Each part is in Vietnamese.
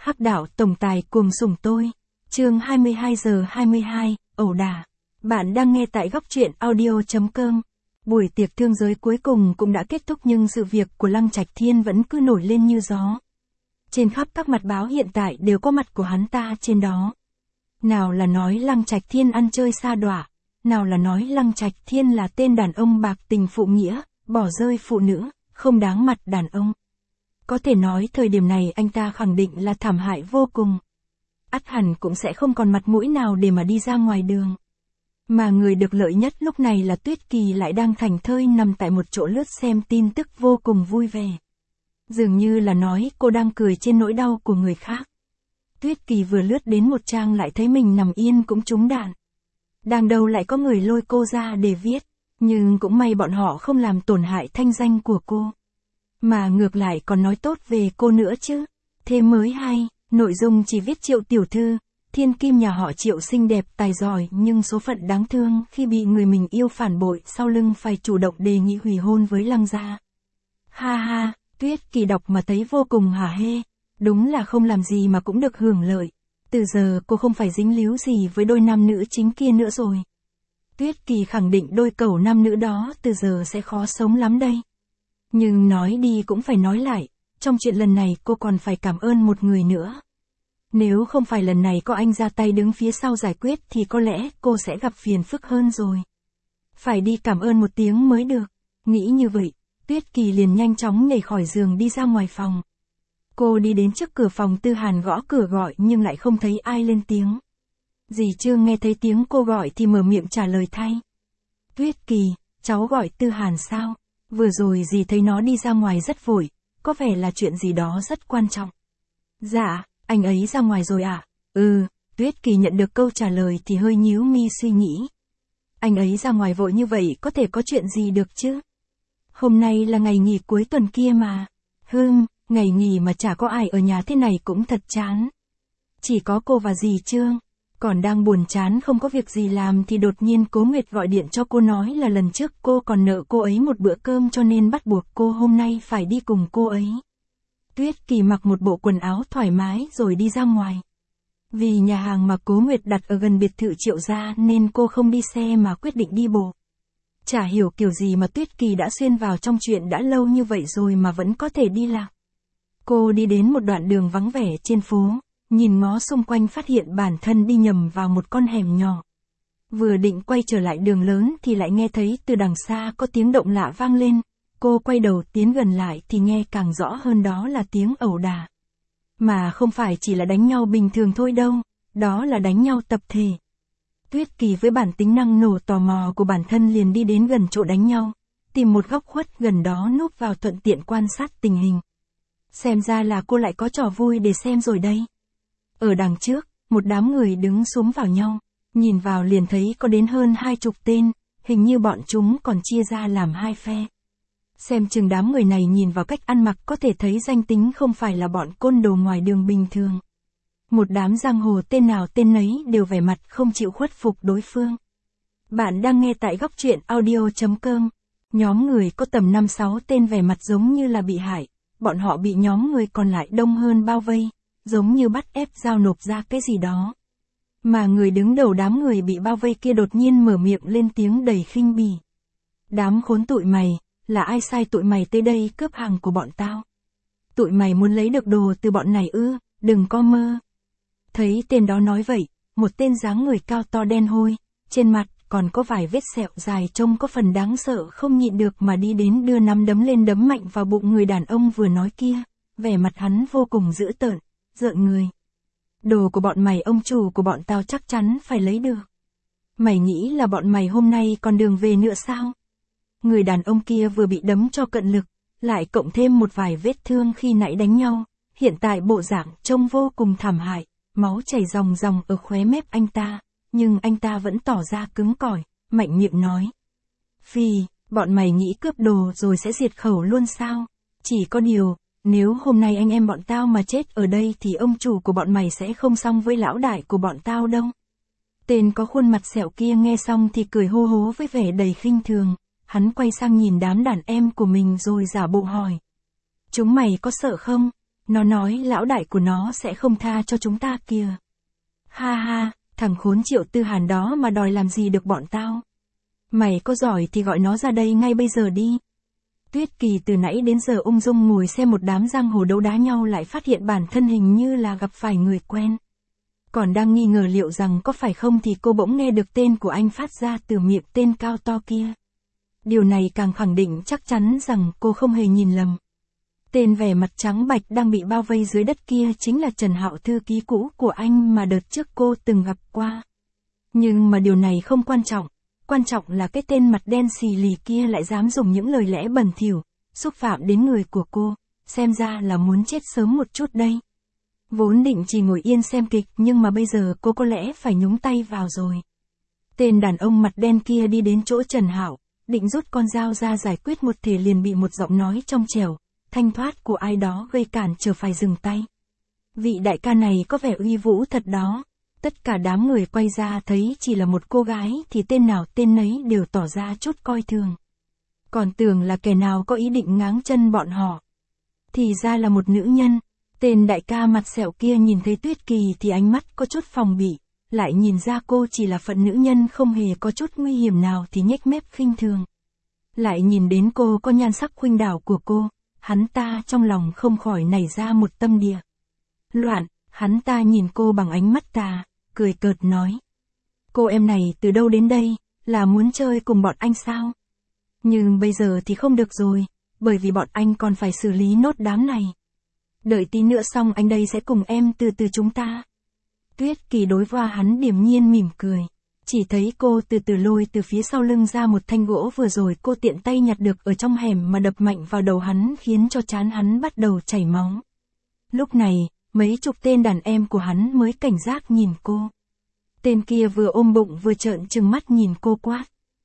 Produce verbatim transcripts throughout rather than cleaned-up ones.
Hắc đạo tổng tài cuồng sủng tôi. Chương hai mươi hai giờ hai mươi hai, ẩu đả. Bạn đang nghe tại góc truyện audio chấm com. Buổi tiệc thương giới cuối cùng cũng đã kết thúc nhưng sự việc của Lăng Trạch Thiên vẫn cứ nổi lên như gió. Trên khắp các mặt báo hiện tại đều có mặt của hắn ta trên đó. Nào là nói Lăng Trạch Thiên ăn chơi sa đọa, nào là nói Lăng Trạch Thiên là tên đàn ông bạc tình phụ nghĩa, bỏ rơi phụ nữ, không đáng mặt đàn ông. Có thể nói thời điểm này anh ta khẳng định là thảm hại vô cùng. Ắt hẳn cũng sẽ không còn mặt mũi nào để mà đi ra ngoài đường. Mà người được lợi nhất lúc này là Tuyết Kỳ lại đang thảnh thơi nằm tại một chỗ lướt xem tin tức vô cùng vui vẻ. Dường như là nói cô đang cười trên nỗi đau của người khác. Tuyết Kỳ vừa lướt đến một trang lại thấy mình nằm yên cũng trúng đạn. Đang đâu lại có người lôi cô ra để viết, nhưng cũng may bọn họ không làm tổn hại thanh danh của cô. Mà ngược lại còn nói tốt về cô nữa chứ. Thế mới hay, nội dung chỉ viết Triệu tiểu thư, thiên kim nhà họ Triệu xinh đẹp tài giỏi nhưng số phận đáng thương khi bị người mình yêu phản bội sau lưng phải chủ động đề nghị hủy hôn với Lăng gia. Ha ha, Tuyết Kỳ đọc mà thấy vô cùng hả hê, đúng là không làm gì mà cũng được hưởng lợi. Từ giờ cô không phải dính líu gì với đôi nam nữ chính kia nữa rồi. Tuyết Kỳ khẳng định đôi cẩu nam nữ đó từ giờ sẽ khó sống lắm đây. Nhưng nói đi cũng phải nói lại, trong chuyện lần này cô còn phải cảm ơn một người nữa. Nếu không phải lần này có anh ra tay đứng phía sau giải quyết thì có lẽ cô sẽ gặp phiền phức hơn rồi. Phải đi cảm ơn một tiếng mới được. Nghĩ như vậy, Tuyết Kỳ liền nhanh chóng nhảy khỏi giường đi ra ngoài phòng. Cô đi đến trước cửa phòng Tư Hàn gõ cửa gọi nhưng lại không thấy ai lên tiếng. Dì Trương nghe thấy tiếng cô gọi thì mở miệng trả lời thay. Tuyết Kỳ, cháu gọi Tư Hàn sao? Vừa rồi dì thấy nó đi ra ngoài rất vội, có vẻ là chuyện gì đó rất quan trọng. Dạ, anh ấy ra ngoài rồi ạ. À? Ừ, Tuyết Kỳ nhận được câu trả lời thì hơi nhíu mi suy nghĩ. Anh ấy ra ngoài vội như vậy có thể có chuyện gì được chứ? Hôm nay là ngày nghỉ cuối tuần kia mà. Hừm, ngày nghỉ mà chả có ai ở nhà thế này cũng thật chán. Chỉ có cô và dì Trương. Còn đang buồn chán không có việc gì làm thì đột nhiên Cố Nguyệt gọi điện cho cô nói là lần trước cô còn nợ cô ấy một bữa cơm cho nên bắt buộc cô hôm nay phải đi cùng cô ấy. Tuyết Kỳ mặc một bộ quần áo thoải mái rồi đi ra ngoài. Vì nhà hàng mà Cố Nguyệt đặt ở gần biệt thự Triệu gia nên cô không đi xe mà quyết định đi bộ. Chả hiểu kiểu gì mà Tuyết Kỳ đã xuyên vào trong chuyện đã lâu như vậy rồi mà vẫn có thể đi lạc. Cô đi đến một đoạn đường vắng vẻ trên phố. Nhìn ngó xung quanh phát hiện bản thân đi nhầm vào một con hẻm nhỏ. Vừa định quay trở lại đường lớn thì lại nghe thấy từ đằng xa có tiếng động lạ vang lên. Cô quay đầu tiến gần lại thì nghe càng rõ hơn đó là tiếng ẩu đả. Mà không phải chỉ là đánh nhau bình thường thôi đâu, đó là đánh nhau tập thể. Tuyết Kỳ với bản tính năng nổ tò mò của bản thân liền đi đến gần chỗ đánh nhau, tìm một góc khuất gần đó núp vào thuận tiện quan sát tình hình. Xem ra là cô lại có trò vui để xem rồi đây. Ở đằng trước, một đám người đứng xúm vào nhau, nhìn vào liền thấy có đến hơn hai chục tên, hình như bọn chúng còn chia ra làm hai phe. Xem chừng đám người này nhìn vào cách ăn mặc có thể thấy danh tính không phải là bọn côn đồ ngoài đường bình thường. Một đám giang hồ tên nào tên nấy đều vẻ mặt không chịu khuất phục đối phương. Bạn đang nghe tại góc truyện audio chấm com. Nhóm người có tầm năm sáu tên vẻ mặt giống như là bị hại, bọn họ bị nhóm người còn lại đông hơn bao vây. Giống như bắt ép giao nộp ra cái gì đó. Mà người đứng đầu đám người bị bao vây kia đột nhiên mở miệng lên tiếng đầy khinh bỉ. Đám khốn tụi mày, là ai sai tụi mày tới đây cướp hàng của bọn tao? Tụi mày muốn lấy được đồ từ bọn này ư, đừng có mơ. Thấy tên đó nói vậy, một tên dáng người cao to đen hôi, trên mặt còn có vài vết sẹo dài trông có phần đáng sợ không nhịn được mà đi đến đưa nắm đấm lên đấm mạnh vào bụng người đàn ông vừa nói kia, vẻ mặt hắn vô cùng dữ tợn. Rợn người. Đồ của bọn mày ông chủ của bọn tao chắc chắn phải lấy được. Mày nghĩ là bọn mày hôm nay còn đường về nữa sao? Người đàn ông kia vừa bị đấm cho cận lực, lại cộng thêm một vài vết thương khi nãy đánh nhau, hiện tại bộ dạng trông vô cùng thảm hại, máu chảy ròng ròng ở khóe mép anh ta, nhưng anh ta vẫn tỏ ra cứng cỏi, mạnh miệng nói. Phi, bọn mày nghĩ cướp đồ rồi sẽ diệt khẩu luôn sao? Chỉ có điều, nếu hôm nay anh em bọn tao mà chết ở đây thì ông chủ của bọn mày sẽ không xong với lão đại của bọn tao đâu. Tên có khuôn mặt sẹo kia nghe xong thì cười hô hố với vẻ đầy khinh thường, hắn quay sang nhìn đám đàn em của mình rồi giả bộ hỏi. Chúng mày có sợ không? Nó nói lão đại của nó sẽ không tha cho chúng ta kìa. Ha ha, thằng khốn Triệu Tư Hàn đó mà đòi làm gì được bọn tao. Mày có giỏi thì gọi nó ra đây ngay bây giờ đi. Tuyết Kỳ từ nãy đến giờ ung dung ngồi xem một đám giang hồ đấu đá nhau lại phát hiện bản thân hình như là gặp phải người quen. Còn đang nghi ngờ liệu rằng có phải không thì cô bỗng nghe được tên của anh phát ra từ miệng tên cao to kia. Điều này càng khẳng định chắc chắn rằng cô không hề nhìn lầm. Tên vẻ mặt trắng bạch đang bị bao vây dưới đất kia chính là Trần Hạo, thư ký cũ của anh mà đợt trước cô từng gặp qua. Nhưng mà điều này không quan trọng. Quan trọng là cái tên mặt đen xì lì kia lại dám dùng những lời lẽ bẩn thỉu, xúc phạm đến người của cô, xem ra là muốn chết sớm một chút đây. Vốn định chỉ ngồi yên xem kịch nhưng mà bây giờ cô có lẽ phải nhúng tay vào rồi. Tên đàn ông mặt đen kia đi đến chỗ Trần Hạo, định rút con dao ra giải quyết một thể liền bị một giọng nói trong trẻo, thanh thoát của ai đó gây cản trở phải dừng tay. Vị đại ca này có vẻ uy vũ thật đó. Tất cả đám người quay ra thấy chỉ là một cô gái thì tên nào tên nấy đều tỏ ra chút coi thường. Còn tưởng là kẻ nào có ý định ngáng chân bọn họ. Thì ra là một nữ nhân. Tên đại ca mặt sẹo kia nhìn thấy Tuyết Kỳ thì ánh mắt có chút phòng bị. Lại nhìn ra cô chỉ là phận nữ nhân không hề có chút nguy hiểm nào thì nhếch mép khinh thường. Lại nhìn đến cô có nhan sắc khuynh đảo của cô, hắn ta trong lòng không khỏi nảy ra một tâm địa loạn. Hắn ta nhìn cô bằng ánh mắt tà, cười cợt nói. Cô em này từ đâu đến đây, là muốn chơi cùng bọn anh sao? Nhưng bây giờ thì không được rồi, bởi vì bọn anh còn phải xử lý nốt đám này. Đợi tí nữa xong anh đây sẽ cùng em từ từ chúng ta. Tuyết Kỳ đối với hắn điềm nhiên mỉm cười. Chỉ thấy cô từ từ lôi từ phía sau lưng ra một thanh gỗ vừa rồi cô tiện tay nhặt được ở trong hẻm mà đập mạnh vào đầu hắn khiến cho trán hắn bắt đầu chảy máu. Lúc này, mấy chục tên đàn em của hắn mới cảnh giác nhìn cô. Tên kia vừa ôm bụng vừa trợn trừng mắt nhìn cô quát.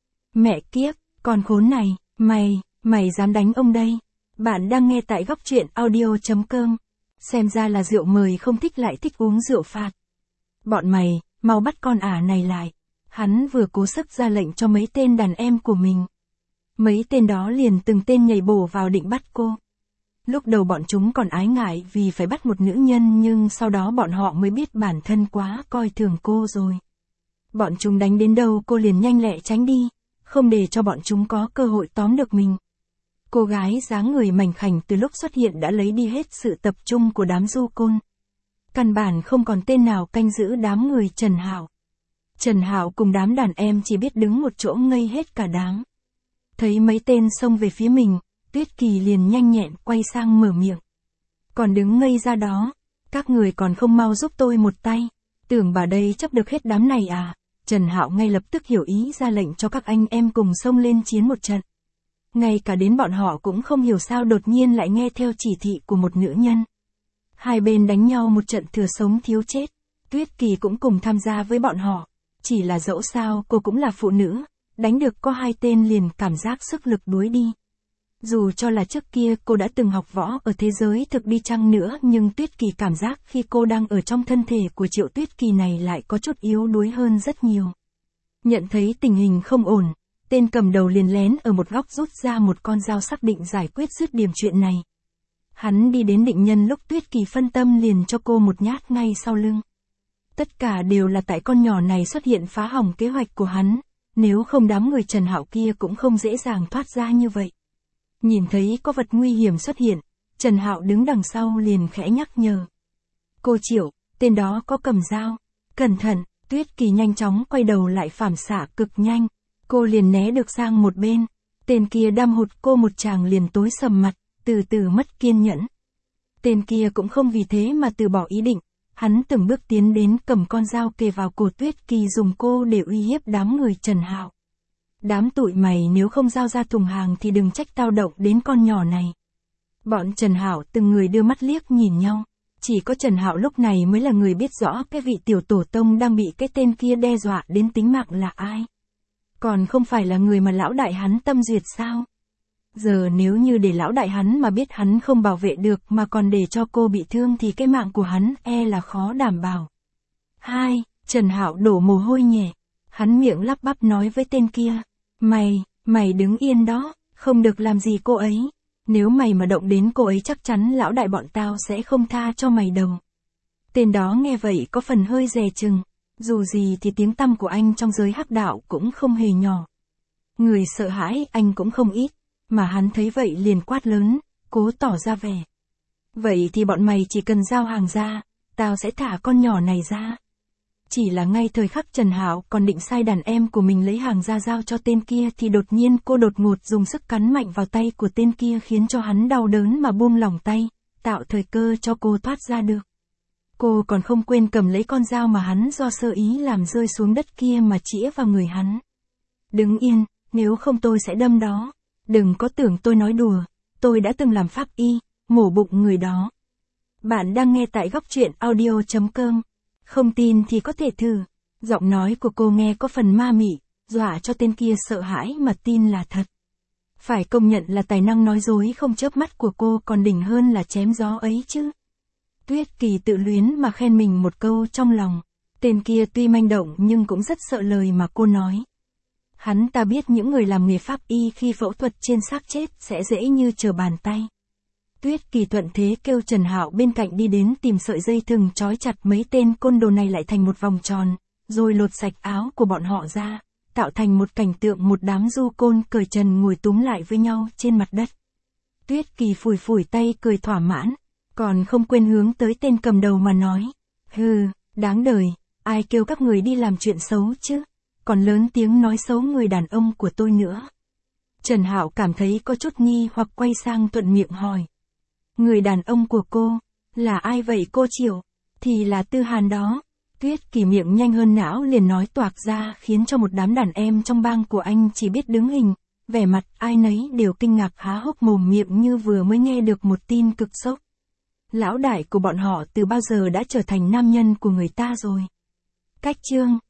Mẹ kiếp, con khốn này, mày, mày dám đánh ông đây. Bạn đang nghe tại góc truyện audio chấm com. Xem ra là rượu mời không thích lại thích uống rượu phạt. Bọn mày, mau bắt con ả này lại. Hắn vừa cố sức ra lệnh cho mấy tên đàn em của mình. Mấy tên đó liền từng tên nhảy bổ vào định bắt cô. Lúc đầu bọn chúng còn ái ngại vì phải bắt một nữ nhân nhưng sau đó bọn họ mới biết bản thân quá coi thường cô rồi. Bọn chúng đánh đến đâu cô liền nhanh lẹ tránh đi, không để cho bọn chúng có cơ hội tóm được mình. Cô gái dáng người mảnh khảnh từ lúc xuất hiện đã lấy đi hết sự tập trung của đám du côn. Căn bản không còn tên nào canh giữ đám người Trần Hạo. Trần Hạo cùng đám đàn em chỉ biết đứng một chỗ ngây hết cả đám. Thấy mấy tên xông về phía mình, Tuyết Kỳ liền nhanh nhẹn quay sang mở miệng. Còn đứng ngây ra đó, các người còn không mau giúp tôi một tay, tưởng bà đây chấp được hết đám này à? Trần Hạo ngay lập tức hiểu ý ra lệnh cho các anh em cùng xông lên chiến một trận. Ngay cả đến bọn họ cũng không hiểu sao đột nhiên lại nghe theo chỉ thị của một nữ nhân. Hai bên đánh nhau một trận thừa sống thiếu chết, Tuyết Kỳ cũng cùng tham gia với bọn họ. Chỉ là dẫu sao cô cũng là phụ nữ, đánh được có hai tên liền cảm giác sức lực đuối đi. Dù cho là trước kia cô đã từng học võ ở thế giới thực đi chăng nữa nhưng Tuyết Kỳ cảm giác khi cô đang ở trong thân thể của Triệu Tuyết Kỳ này lại có chút yếu đuối hơn rất nhiều. Nhận thấy tình hình không ổn, tên cầm đầu liền lén ở một góc rút ra một con dao xác định giải quyết dứt điểm chuyện này. Hắn đi đến định nhân lúc Tuyết Kỳ phân tâm liền cho cô một nhát ngay sau lưng. Tất cả đều là tại con nhỏ này xuất hiện phá hỏng kế hoạch của hắn, nếu không đám người Trần Hạo kia cũng không dễ dàng thoát ra như vậy. Nhìn thấy có vật nguy hiểm xuất hiện, Trần Hạo đứng đằng sau liền khẽ nhắc nhở. Cô Triệu, tên đó có cầm dao. Cẩn thận, Tuyết Kỳ nhanh chóng quay đầu lại phản xạ cực nhanh. Cô liền né được sang một bên. Tên kia đâm hụt cô một tràng liền tối sầm mặt, từ từ mất kiên nhẫn. Tên kia cũng không vì thế mà từ bỏ ý định. Hắn từng bước tiến đến cầm con dao kề vào cổ Tuyết Kỳ dùng cô để uy hiếp đám người Trần Hạo. Đám tụi mày nếu không giao ra thùng hàng thì đừng trách tao động đến con nhỏ này. Bọn Trần Hạo từng người đưa mắt liếc nhìn nhau. Chỉ có Trần Hạo lúc này mới là người biết rõ cái vị tiểu tổ tông đang bị cái tên kia đe dọa đến tính mạng là ai. Còn không phải là người mà lão đại hắn tâm duyệt sao? Giờ nếu như để lão đại hắn mà biết hắn không bảo vệ được mà còn để cho cô bị thương thì cái mạng của hắn e là khó đảm bảo. Hai, Trần Hạo đổ mồ hôi nhẹ. Hắn miệng lắp bắp nói với tên kia. Mày, mày đứng yên đó, không được làm gì cô ấy. Nếu mày mà động đến cô ấy chắc chắn lão đại bọn tao sẽ không tha cho mày đâu. Tên đó nghe vậy có phần hơi dè chừng, dù gì thì tiếng tăm của anh trong giới hắc đạo cũng không hề nhỏ. Người sợ hãi anh cũng không ít, mà hắn thấy vậy liền quát lớn, cố tỏ ra vẻ. Vậy thì bọn mày chỉ cần giao hàng ra, tao sẽ thả con nhỏ này ra. Chỉ là ngay thời khắc Trần Hạo còn định sai đàn em của mình lấy hàng ra giao cho tên kia thì đột nhiên cô đột ngột dùng sức cắn mạnh vào tay của tên kia khiến cho hắn đau đớn mà buông lỏng tay, tạo thời cơ cho cô thoát ra được. Cô còn không quên cầm lấy con dao mà hắn do sơ ý làm rơi xuống đất kia mà chĩa vào người hắn. Đứng yên, nếu không tôi sẽ đâm đó. Đừng có tưởng tôi nói đùa, tôi đã từng làm pháp y, mổ bụng người đó. Bạn đang nghe tại góc truyện audio chấm com. Không tin thì có thể thử. Giọng nói của cô nghe có phần ma mị, dọa cho tên kia sợ hãi mà tin là thật. Phải công nhận là tài năng nói dối không chớp mắt của cô còn đỉnh hơn là chém gió ấy chứ. Tuyết Kỳ tự luyến mà khen mình một câu trong lòng. Tên kia tuy manh động nhưng cũng rất sợ lời mà cô nói. Hắn ta biết những người làm nghề pháp y khi phẫu thuật trên xác chết sẽ dễ như trở bàn tay. Tuyết Kỳ thuận thế kêu Trần Hạo bên cạnh đi đến tìm sợi dây thừng trói chặt mấy tên côn đồ này lại thành một vòng tròn, rồi lột sạch áo của bọn họ ra, tạo thành một cảnh tượng một đám du côn cởi trần ngồi túm lại với nhau trên mặt đất. Tuyết Kỳ phủi phủi tay cười thỏa mãn, còn không quên hướng tới tên cầm đầu mà nói. Hừ, đáng đời, ai kêu các người đi làm chuyện xấu chứ, còn lớn tiếng nói xấu người đàn ông của tôi nữa. Trần Hạo cảm thấy có chút nghi hoặc quay sang thuận miệng hỏi. Người đàn ông của cô, là ai vậy cô Triệu? Thì là Tư Hàn đó. Tuyết Kỳ miệng nhanh hơn não liền nói toạc ra khiến cho một đám đàn em trong bang của anh chỉ biết đứng hình, vẻ mặt ai nấy đều kinh ngạc há hốc mồm miệng như vừa mới nghe được một tin cực sốc. Lão đại của bọn họ từ bao giờ đã trở thành nam nhân của người ta rồi. Cách chương